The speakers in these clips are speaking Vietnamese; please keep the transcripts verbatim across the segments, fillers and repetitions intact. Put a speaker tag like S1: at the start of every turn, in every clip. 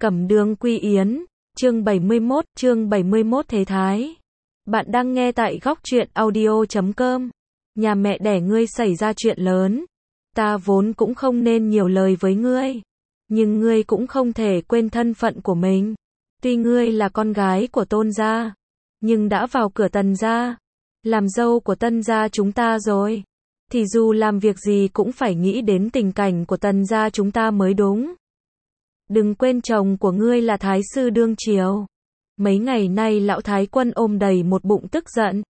S1: Cẩm Đường Quy Yến, chương bảy mươi mốt, chương bảy mươi mốt Thế Thái. Bạn đang nghe tại góc truyện audio chấm com. Nhà mẹ đẻ ngươi xảy ra chuyện lớn. Ta vốn cũng không nên nhiều lời với ngươi. Nhưng ngươi cũng không thể quên thân phận của mình. Tuy ngươi là con gái của Tôn gia, nhưng đã vào cửa Tần gia, làm dâu của Tân gia chúng ta rồi. Thì dù làm việc gì cũng phải nghĩ đến tình cảnh của Tần gia chúng ta mới đúng. Đừng quên chồng của ngươi là Thái sư đương triều. Mấy ngày nay lão Thái quân ôm đầy một bụng tức giận.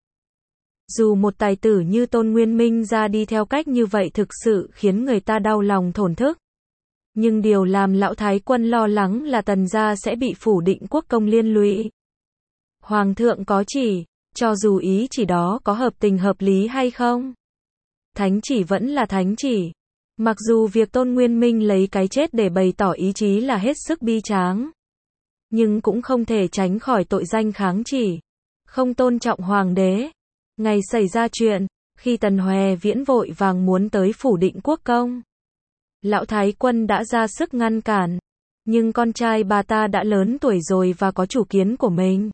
S1: Dù một tài tử như Tôn Nguyên Minh ra đi theo cách như vậy thực sự khiến người ta đau lòng thổn thức. Nhưng điều làm lão Thái quân lo lắng là Tần gia sẽ bị phủ định quốc công liên lụy. Hoàng thượng có chỉ, cho dù ý chỉ đó có hợp tình hợp lý hay không. Thánh chỉ vẫn là thánh chỉ. Mặc dù việc Tôn Nguyên Minh lấy cái chết để bày tỏ ý chí là hết sức bi tráng, nhưng cũng không thể tránh khỏi tội danh kháng chỉ, không tôn trọng hoàng đế. Ngày xảy ra chuyện, khi Tần Hoè Viễn vội vàng muốn tới phủ định quốc công, lão Thái quân đã ra sức ngăn cản, nhưng con trai bà ta đã lớn tuổi rồi và có chủ kiến của mình.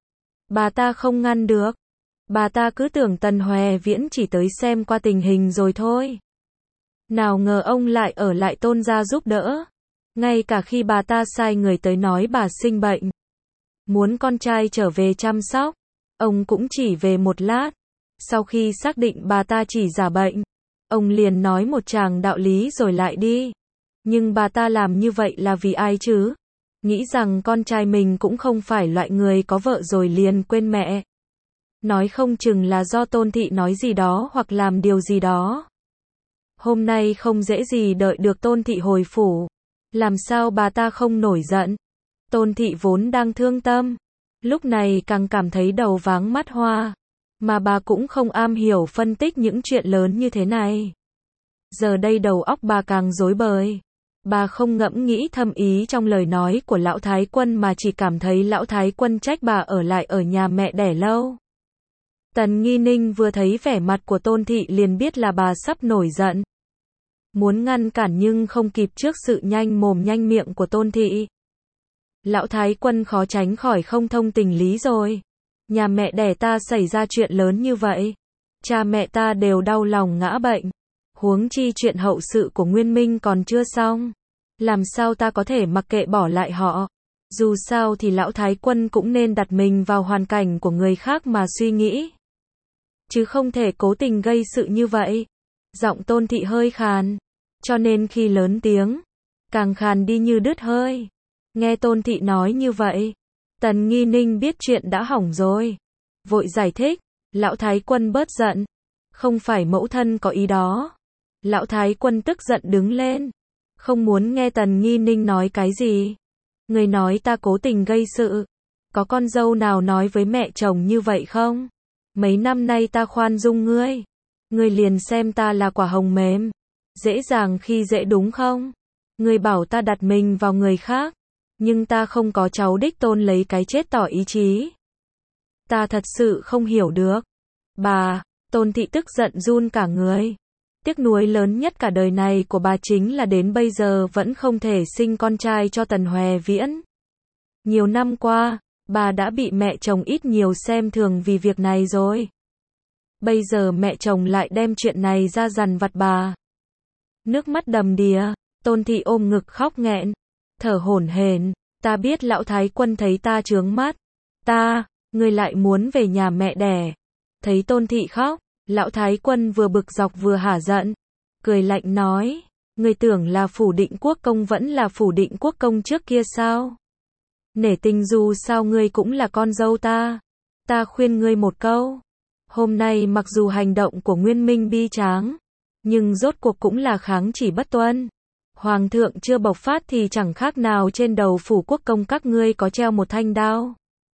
S1: Bà ta không ngăn được. Bà ta cứ tưởng Tần Hoè Viễn chỉ tới xem qua tình hình rồi thôi. Nào ngờ ông lại ở lại Tôn gia giúp đỡ. Ngay cả khi bà ta sai người tới nói bà sinh bệnh, muốn con trai trở về chăm sóc, ông cũng chỉ về một lát. Sau khi xác định bà ta chỉ giả bệnh, ông liền nói một tràng đạo lý rồi lại đi. Nhưng bà ta làm như vậy là vì ai chứ? Nghĩ rằng con trai mình cũng không phải loại người có vợ rồi liền quên mẹ. Nói không chừng là do Tôn thị nói gì đó hoặc làm điều gì đó. Hôm nay không dễ gì đợi được Tôn thị hồi phủ. Làm sao bà ta không nổi giận? Tôn thị vốn đang thương tâm, lúc này càng cảm thấy đầu váng mắt hoa. Mà bà cũng không am hiểu phân tích những chuyện lớn như thế này. Giờ đây đầu óc bà càng rối bời. Bà không ngẫm nghĩ thâm ý trong lời nói của lão Thái quân mà chỉ cảm thấy lão Thái quân trách bà ở lại ở nhà mẹ đẻ lâu. Tần Nghi Ninh vừa thấy vẻ mặt của Tôn thị liền biết là bà sắp nổi giận. Muốn ngăn cản nhưng không kịp trước sự nhanh mồm nhanh miệng của Tôn thị. Lão Thái quân khó tránh khỏi không thông tình lý rồi. Nhà mẹ đẻ ta xảy ra chuyện lớn như vậy. Cha mẹ ta đều đau lòng ngã bệnh. Huống chi chuyện hậu sự của Nguyên Minh còn chưa xong. Làm sao ta có thể mặc kệ bỏ lại họ. Dù sao thì lão Thái quân cũng nên đặt mình vào hoàn cảnh của người khác mà suy nghĩ. Chứ không thể cố tình gây sự như vậy. Giọng Tôn thị hơi khàn. Cho nên khi lớn tiếng, càng khàn đi như đứt hơi. Nghe Tôn thị nói như vậy, Tần Nghi Ninh biết chuyện đã hỏng rồi. Vội giải thích, lão Thái quân bớt giận. Không phải mẫu thân có ý đó. Lão Thái quân tức giận đứng lên. Không muốn nghe Tần Nghi Ninh nói cái gì. Người nói ta cố tình gây sự. Có con dâu nào nói với mẹ chồng như vậy không? Mấy năm nay ta khoan dung ngươi. Ngươi liền xem ta là quả hồng mềm. Dễ dàng khi dễ đúng không? Ngươi bảo ta đặt mình vào người khác. Nhưng ta không có cháu đích Tôn lấy cái chết tỏ ý chí. Ta thật sự không hiểu được. Bà, Tôn thị tức giận run cả người. Tiếc nuối lớn nhất cả đời này của bà chính là đến bây giờ vẫn không thể sinh con trai cho Tần Hoè Viễn. Nhiều năm qua, bà đã bị mẹ chồng ít nhiều xem thường vì việc này rồi. Bây giờ mẹ chồng lại đem chuyện này ra dằn vặt bà. Nước mắt đầm đìa, Tôn thị ôm ngực khóc nghẹn, thở hổn hển. Ta biết lão Thái quân thấy ta chướng mắt. Ta, ngươi lại muốn về nhà mẹ đẻ. Thấy Tôn thị khóc, lão Thái quân vừa bực dọc vừa hả giận. Cười lạnh nói, ngươi tưởng là phủ định quốc công vẫn là phủ định quốc công trước kia sao? Nể tình dù sao ngươi cũng là con dâu ta. Ta khuyên ngươi một câu. Hôm nay mặc dù hành động của Nguyên Minh bi tráng, nhưng rốt cuộc cũng là kháng chỉ bất tuân. Hoàng thượng chưa bộc phát thì chẳng khác nào trên đầu phủ quốc công các ngươi có treo một thanh đao.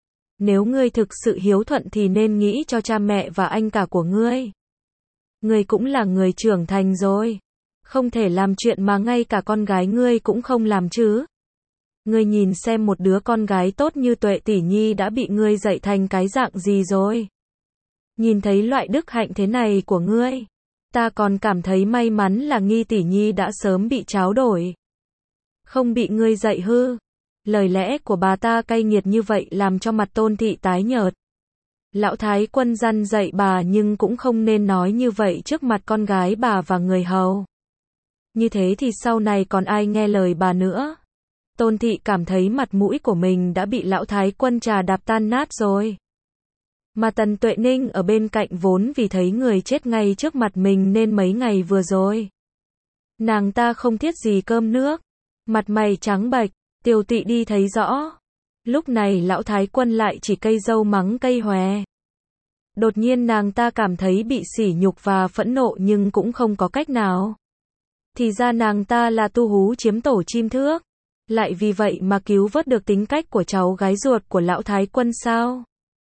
S1: Nếu ngươi thực sự hiếu thuận thì nên nghĩ cho cha mẹ và anh cả của ngươi. Ngươi cũng là người trưởng thành rồi. Không thể làm chuyện mà ngay cả con gái ngươi cũng không làm chứ. Ngươi nhìn xem một đứa con gái tốt như Tuệ tỷ nhi đã bị ngươi dạy thành cái dạng gì rồi. Nhìn thấy loại đức hạnh thế này của ngươi, ta còn cảm thấy may mắn là Nghi tỷ nhi đã sớm bị tráo đổi. Không bị ngươi dạy hư. Lời lẽ của bà ta cay nghiệt như vậy làm cho mặt Tôn Thị tái nhợt. Lão Thái Quân răn dạy bà nhưng cũng không nên nói như vậy trước mặt con gái bà và người hầu. Như thế thì sau này còn ai nghe lời bà nữa. Tôn Thị cảm thấy mặt mũi của mình đã bị Lão Thái Quân trà đạp tan nát rồi. Mà Tần Tuệ Ninh ở bên cạnh vốn vì thấy người chết ngay trước mặt mình nên mấy ngày vừa rồi, nàng ta không thiết gì cơm nước, mặt mày trắng bệch, tiều tụy đi thấy rõ. Lúc này Lão Thái Quân lại chỉ cây dâu mắng cây hòe. Đột nhiên nàng ta cảm thấy bị sỉ nhục và phẫn nộ nhưng cũng không có cách nào. Thì ra nàng ta là tu hú chiếm tổ chim thước, lại vì vậy mà cứu vớt được tính cách của cháu gái ruột của Lão Thái Quân sao?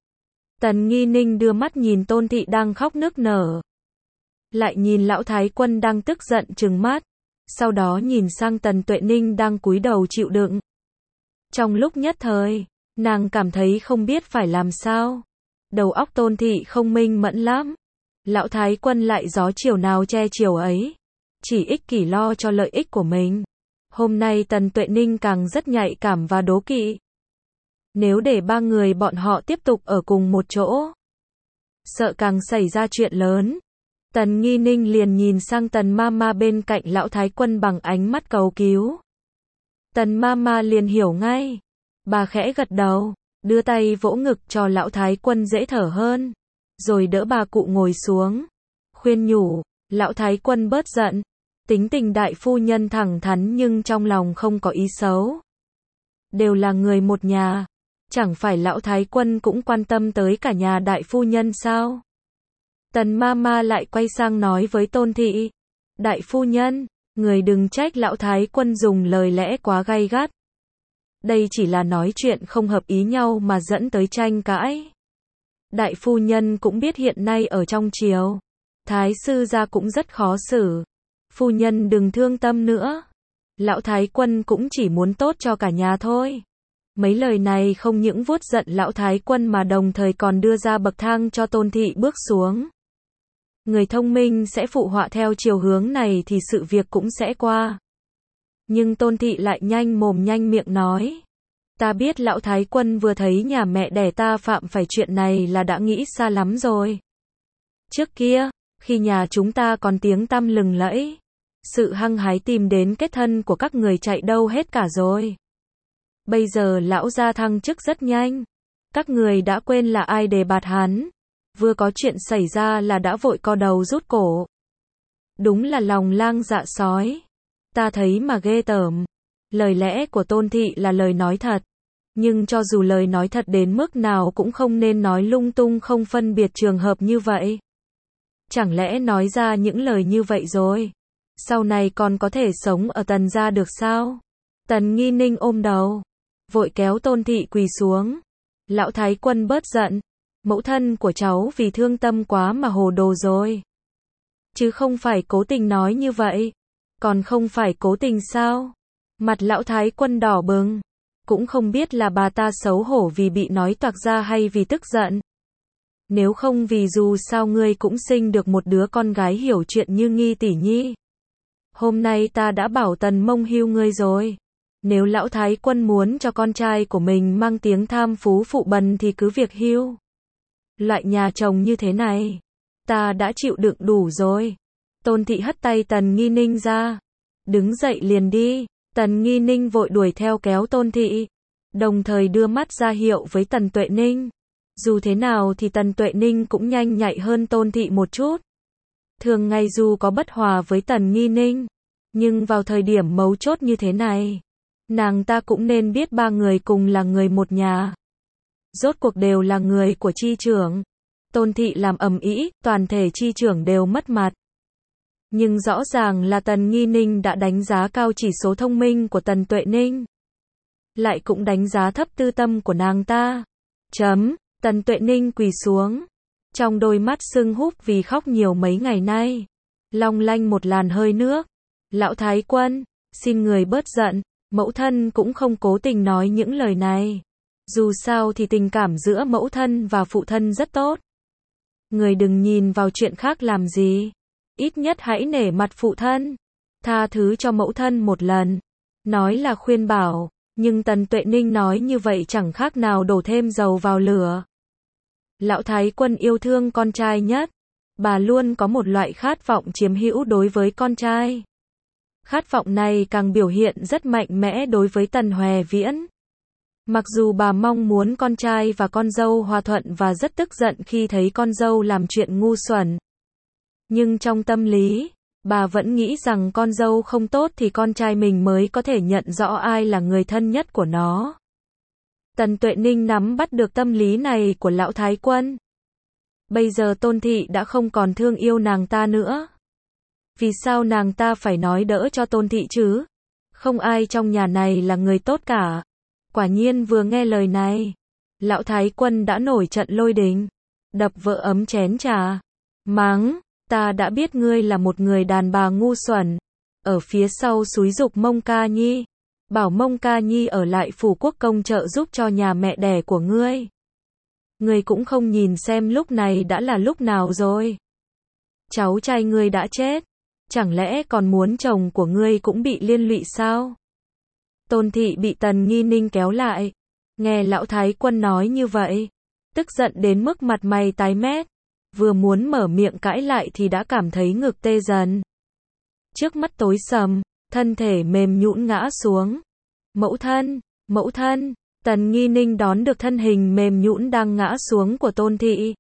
S1: Tần Nghi Ninh đưa mắt nhìn Tôn Thị đang khóc nức nở, lại nhìn Lão Thái Quân đang tức giận trừng mắt, sau đó nhìn sang Tần Tuệ Ninh đang cúi đầu chịu đựng. Trong lúc nhất thời, nàng cảm thấy không biết phải làm sao. Đầu óc Tôn Thị không minh mẫn lắm. Lão Thái Quân lại gió chiều nào che chiều ấy, chỉ ích kỷ lo cho lợi ích của mình. Hôm nay Tần Tuệ Ninh càng rất nhạy cảm và đố kỵ. Nếu để ba người bọn họ tiếp tục ở cùng một chỗ, sợ càng xảy ra chuyện lớn. Tần Nghi Ninh liền nhìn sang Tần Mama bên cạnh Lão Thái Quân bằng ánh mắt cầu cứu. Tần Mama liền hiểu ngay. Bà khẽ gật đầu, đưa tay vỗ ngực cho Lão Thái Quân dễ thở hơn, rồi đỡ bà cụ ngồi xuống, khuyên nhủ, Lão Thái Quân bớt giận. Tính tình đại phu nhân thẳng thắn nhưng trong lòng không có ý xấu. Đều là người một nhà, chẳng phải Lão Thái Quân cũng quan tâm tới cả nhà đại phu nhân sao? Tần Mama lại quay sang nói với Tôn Thị, đại phu nhân, người đừng trách Lão Thái Quân dùng lời lẽ quá gay gắt. Đây chỉ là nói chuyện không hợp ý nhau mà dẫn tới tranh cãi. Đại phu nhân cũng biết hiện nay ở trong triều, Thái sư gia cũng rất khó xử. Phu nhân đừng thương tâm nữa. Lão Thái Quân cũng chỉ muốn tốt cho cả nhà thôi. Mấy lời này không những vuốt giận Lão Thái Quân mà đồng thời còn đưa ra bậc thang cho Tôn Thị bước xuống. Người thông minh sẽ phụ họa theo chiều hướng này thì sự việc cũng sẽ qua. Nhưng Tôn Thị lại nhanh mồm nhanh miệng nói. Ta biết Lão Thái Quân vừa thấy nhà mẹ đẻ ta phạm phải chuyện này là đã nghĩ xa lắm rồi. Trước kia, khi nhà chúng ta còn tiếng tăm lừng lẫy, sự hăng hái tìm đến kết thân của các người chạy đâu hết cả rồi. Bây giờ lão gia thăng chức rất nhanh. Các người đã quên là ai đề bạt hắn. Vừa có chuyện xảy ra là đã vội co đầu rút cổ. Đúng là lòng lang dạ sói. Ta thấy mà ghê tởm. Lời lẽ của Tôn Thị là lời nói thật. Nhưng cho dù lời nói thật đến mức nào cũng không nên nói lung tung không phân biệt trường hợp như vậy. Chẳng lẽ nói ra những lời như vậy rồi, sau này còn có thể sống ở Tần gia được sao? Tần Nghi Ninh ôm đầu, vội kéo Tôn Thị quỳ xuống. Lão Thái Quân bớt giận. Mẫu thân của cháu vì thương tâm quá mà hồ đồ rồi. Chứ không phải cố tình nói như vậy. Còn không phải cố tình sao? Mặt Lão Thái Quân đỏ bừng. Cũng không biết là bà ta xấu hổ vì bị nói toạc ra hay vì tức giận. Nếu không vì dù sao ngươi cũng sinh được một đứa con gái hiểu chuyện như Nghi tỷ nhi. Hôm nay ta đã bảo Tần Mông hưu ngươi rồi. Nếu Lão Thái Quân muốn cho con trai của mình mang tiếng tham phú phụ bần thì cứ việc hưu. Loại nhà chồng như thế này, ta đã chịu đựng đủ rồi. Tôn Thị hất tay Tần Nghi Ninh ra. Đứng dậy liền đi. Tần Nghi Ninh vội đuổi theo kéo Tôn Thị, đồng thời đưa mắt ra hiệu với Tần Tuệ Ninh. Dù thế nào thì Tần Tuệ Ninh cũng nhanh nhạy hơn Tôn Thị một chút. Thường ngày dù có bất hòa với Tần Nghi Ninh, nhưng vào thời điểm mấu chốt như thế này, nàng ta cũng nên biết ba người cùng là người một nhà. Rốt cuộc đều là người của chi trưởng. Tôn Thị làm ầm ĩ, toàn thể chi trưởng đều mất mặt. Nhưng rõ ràng là Tần Nghi Ninh đã đánh giá cao chỉ số thông minh của Tần Tuệ Ninh. Lại cũng đánh giá thấp tư tâm của nàng ta. Chấm, Tần Tuệ Ninh quỳ xuống. Trong đôi mắt sưng húp vì khóc nhiều mấy ngày nay. Long lanh một làn hơi nước. Lão Thái Quân, xin người bớt giận. Mẫu thân cũng không cố tình nói những lời này. Dù sao thì tình cảm giữa mẫu thân và phụ thân rất tốt. Người đừng nhìn vào chuyện khác làm gì. Ít nhất hãy nể mặt phụ thân. Tha thứ cho mẫu thân một lần. Nói là khuyên bảo. Nhưng Tần Tuệ Ninh nói như vậy chẳng khác nào đổ thêm dầu vào lửa. Lão Thái Quân yêu thương con trai nhất. Bà luôn có một loại khát vọng chiếm hữu đối với con trai. Khát vọng này càng biểu hiện rất mạnh mẽ đối với Tần Hoè Viễn. Mặc dù bà mong muốn con trai và con dâu hòa thuận và rất tức giận khi thấy con dâu làm chuyện ngu xuẩn. Nhưng trong tâm lý, bà vẫn nghĩ rằng con dâu không tốt thì con trai mình mới có thể nhận rõ ai là người thân nhất của nó. Tần Tuệ Ninh nắm bắt được tâm lý này của Lão Thái Quân. Bây giờ Tôn Thị đã không còn thương yêu nàng ta nữa. Vì sao nàng ta phải nói đỡ cho Tôn Thị chứ? Không ai trong nhà này là người tốt cả. Quả nhiên vừa nghe lời này, Lão Thái Quân đã nổi trận lôi đình, đập vỡ ấm chén trà, mắng, ta đã biết ngươi là một người đàn bà ngu xuẩn, ở phía sau xúi giục Mông Ca Nhi, bảo Mông Ca Nhi ở lại phủ quốc công trợ giúp cho nhà mẹ đẻ của ngươi. Ngươi cũng không nhìn xem lúc này đã là lúc nào rồi. Cháu trai ngươi đã chết, chẳng lẽ còn muốn chồng của ngươi cũng bị liên lụy sao? Tôn Thị bị Tần Nghi Ninh kéo lại, nghe Lão Thái Quân nói như vậy, tức giận đến mức mặt mày tái mét, vừa muốn mở miệng cãi lại thì đã cảm thấy ngực tê dần. Trước mắt tối sầm, thân thể mềm nhũn ngã xuống. Mẫu thân, mẫu thân, Tần Nghi Ninh đón được thân hình mềm nhũn đang ngã xuống của Tôn Thị.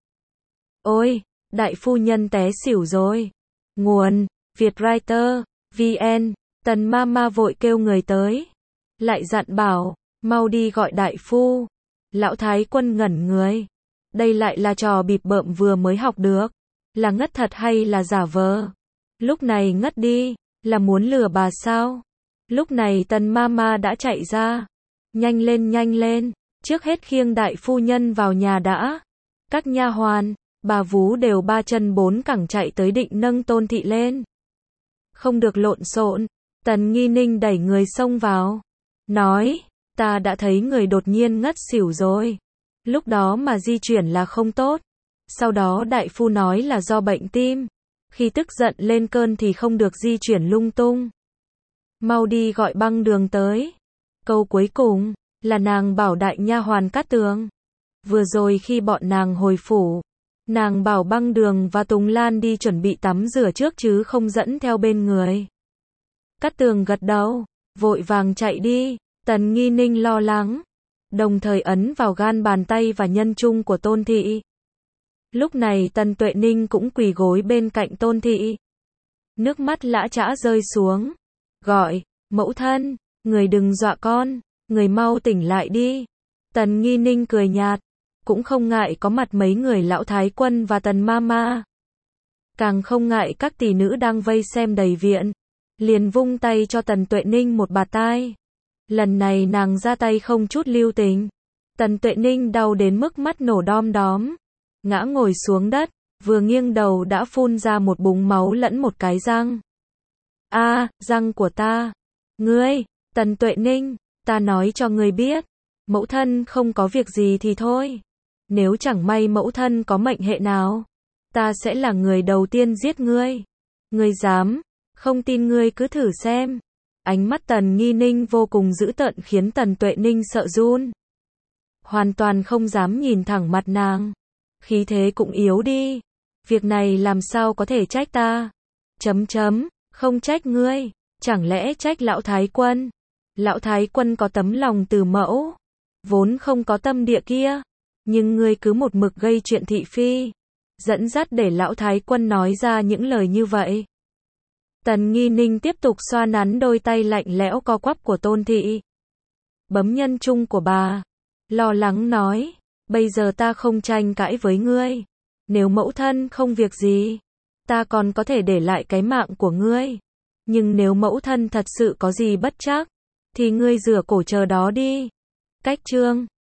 S1: Ôi, đại phu nhân té xỉu rồi. Nguồn, Vietwriter, vê en, Tần Mama vội kêu người tới. Lại dặn bảo, mau đi gọi đại phu. Lão Thái Quân ngẩn người. Đây lại là trò bịp bợm vừa mới học được. Là ngất thật hay là giả vờ? Lúc này ngất đi, là muốn lừa bà sao? Lúc này Tần Mama đã chạy ra. Nhanh lên nhanh lên, trước hết khiêng đại phu nhân vào nhà đã. Các nha hoàn, bà vú đều ba chân bốn cẳng chạy tới định nâng Tôn Thị lên. Không được lộn xộn, Tần Nghi Ninh đẩy người xông vào. Nói, ta đã thấy người đột nhiên ngất xỉu rồi. Lúc đó mà di chuyển là không tốt. Sau đó đại phu nói là do bệnh tim. Khi tức giận lên cơn thì không được di chuyển lung tung. Mau đi gọi băng đường tới. Câu cuối cùng là nàng bảo đại nha hoàn Cát Tường. Vừa rồi khi bọn nàng hồi phủ, nàng bảo băng đường và Tùng Lan đi chuẩn bị tắm rửa trước chứ không dẫn theo bên người. Cát Tường gật đầu, vội vàng chạy đi. Tần Nghi Ninh lo lắng, đồng thời ấn vào gan bàn tay và nhân trung của Tôn Thị. Lúc này Tần Tuệ Ninh cũng quỳ gối bên cạnh Tôn Thị. Nước mắt lã chã rơi xuống. Gọi, mẫu thân, người đừng dọa con, người mau tỉnh lại đi. Tần Nghi Ninh cười nhạt, cũng không ngại có mặt mấy người Lão Thái Quân và Tần Mama. Càng không ngại các tỷ nữ đang vây xem đầy viện. Liền vung tay cho Tần Tuệ Ninh một bạt tai. Lần này nàng ra tay không chút lưu tình. Tần Tuệ Ninh đau đến mức mắt nổ đom đóm. Ngã ngồi xuống đất, vừa nghiêng đầu đã phun ra một búng máu lẫn một cái răng. A, à, răng của ta. Ngươi, Tần Tuệ Ninh, ta nói cho ngươi biết. Mẫu thân không có việc gì thì thôi. Nếu chẳng may mẫu thân có mệnh hệ nào, ta sẽ là người đầu tiên giết ngươi. Ngươi dám, không tin ngươi cứ thử xem. Ánh mắt Tần Nghi Ninh vô cùng dữ tợn khiến Tần Tuệ Ninh sợ run. Hoàn toàn không dám nhìn thẳng mặt nàng. Khí thế cũng yếu đi. Việc này làm sao có thể trách ta? Chấm chấm, không trách ngươi. Chẳng lẽ trách Lão Thái Quân? Lão Thái Quân có tấm lòng từ mẫu, vốn không có tâm địa kia. Nhưng ngươi cứ một mực gây chuyện thị phi, dẫn dắt để Lão Thái Quân nói ra những lời như vậy. Tần Nghi Ninh tiếp tục xoa nắn đôi tay lạnh lẽo co quắp của Tôn Thị. Bấm nhân trung của bà. Lo lắng nói. Bây giờ ta không tranh cãi với ngươi. Nếu mẫu thân không việc gì, ta còn có thể để lại cái mạng của ngươi. Nhưng nếu mẫu thân thật sự có gì bất trắc, thì ngươi rửa cổ chờ đó đi. Cách chương